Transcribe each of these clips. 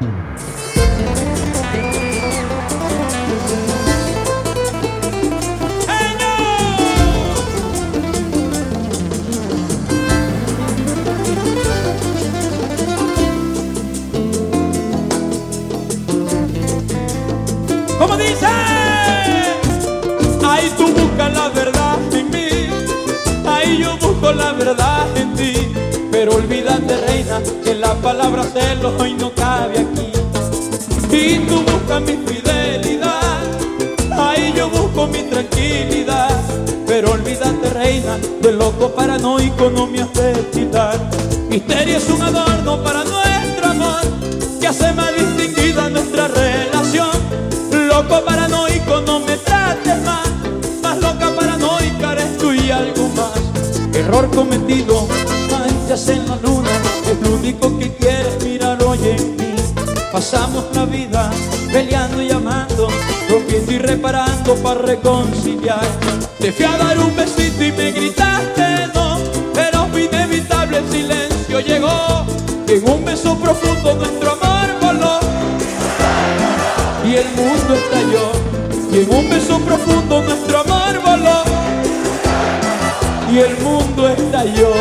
Como dice, ahí tú buscas la verdad en mí, ahí yo busco la verdad en ti. Pero olvídate, reina, que la palabra celos hoy no cabe aquí. Y tú buscas mi fidelidad, ahí yo busco mi tranquilidad. Pero olvídate, reina, de loco paranoico no me hace quitar. Misterio es un adorno para nuestro amor, que hace más distinguida nuestra relación. Loco paranoico no me trates más, más loca paranoica eres tú y algo más. Error cometido, manchas en la luna, es lo único que quieres mirar hoy en mí. Pasamos la vida peleando y amando, rompiendo y reparando para reconciliar. Te fui a dar un besito y me gritaste no, pero fue inevitable, el silencio llegó. En un beso profundo nuestro amor voló y el mundo estalló. Y en un beso profundo nuestro amor voló y el mundo estalló.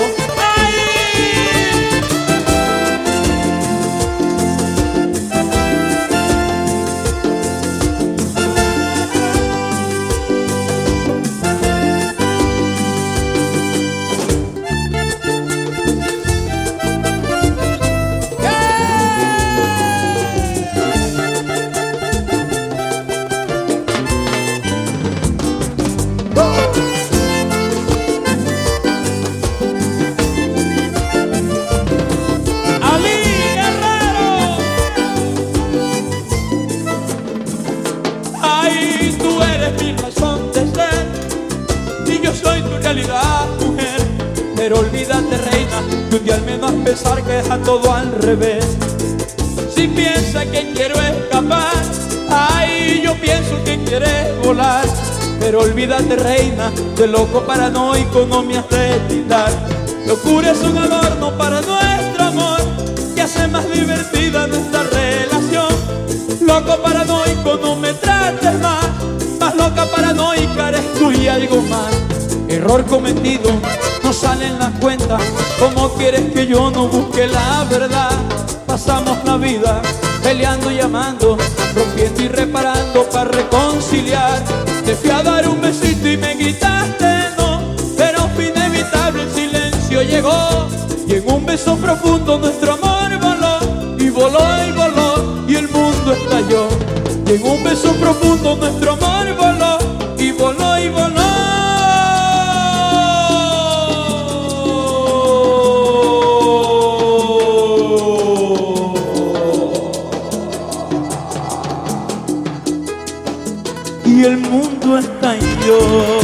Mujer, pero olvídate, reina, que un día al menos pensar que deja todo al revés. Si piensa que quiero escapar, ay, yo pienso que quieres volar. Pero olvídate, reina, de loco paranoico no me hace tirar. Locura es un adorno para nuestro amor, que hace más divertida nuestra relación. Loco paranoico no me trates más, más loca paranoica eres tú y algo más. Error cometido, no sale en las cuentas. ¿Cómo quieres que yo no busque la verdad? Pasamos la vida peleando y amando, rompiendo y reparando para reconciliar. Te fui a dar un besito y me gritaste no, pero fue inevitable, el silencio llegó. Y en un beso profundo nuestro amor voló y voló y voló y el mundo estalló. Y en un beso profundo nuestro amor voló y voló y voló. Y el mundo estalló.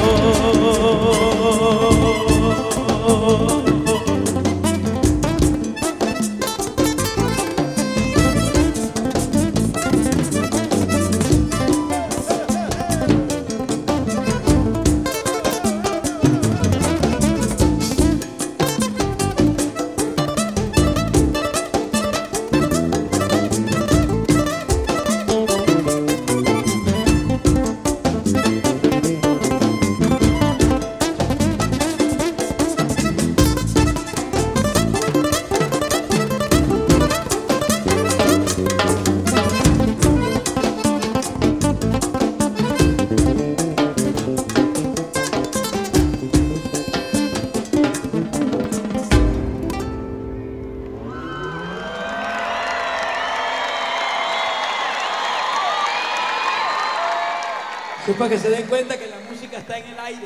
Es para que se den cuenta que la música está en el aire.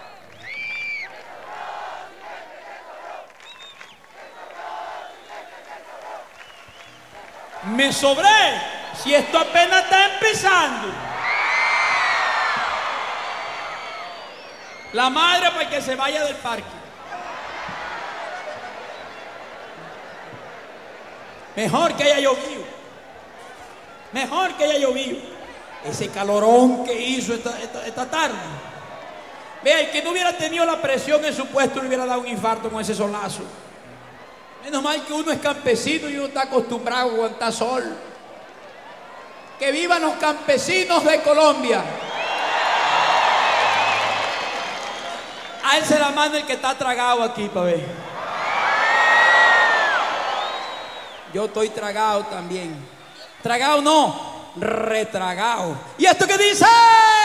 Me sobré, si esto apenas está empezando. La madre para que se vaya del parque. Mejor que haya llovido. Mejor que haya llovido. Ese calorón que hizo esta tarde. Vea, el que no hubiera tenido la presión en su puesto le hubiera dado un infarto con ese solazo. Menos mal que uno es campesino y uno está acostumbrado a aguantar sol. ¡Que vivan los campesinos de Colombia! Alce la mano el que está tragado aquí, pa' ver. Yo estoy tragado también. Tragado no, retragado. ¿Y esto qué dice?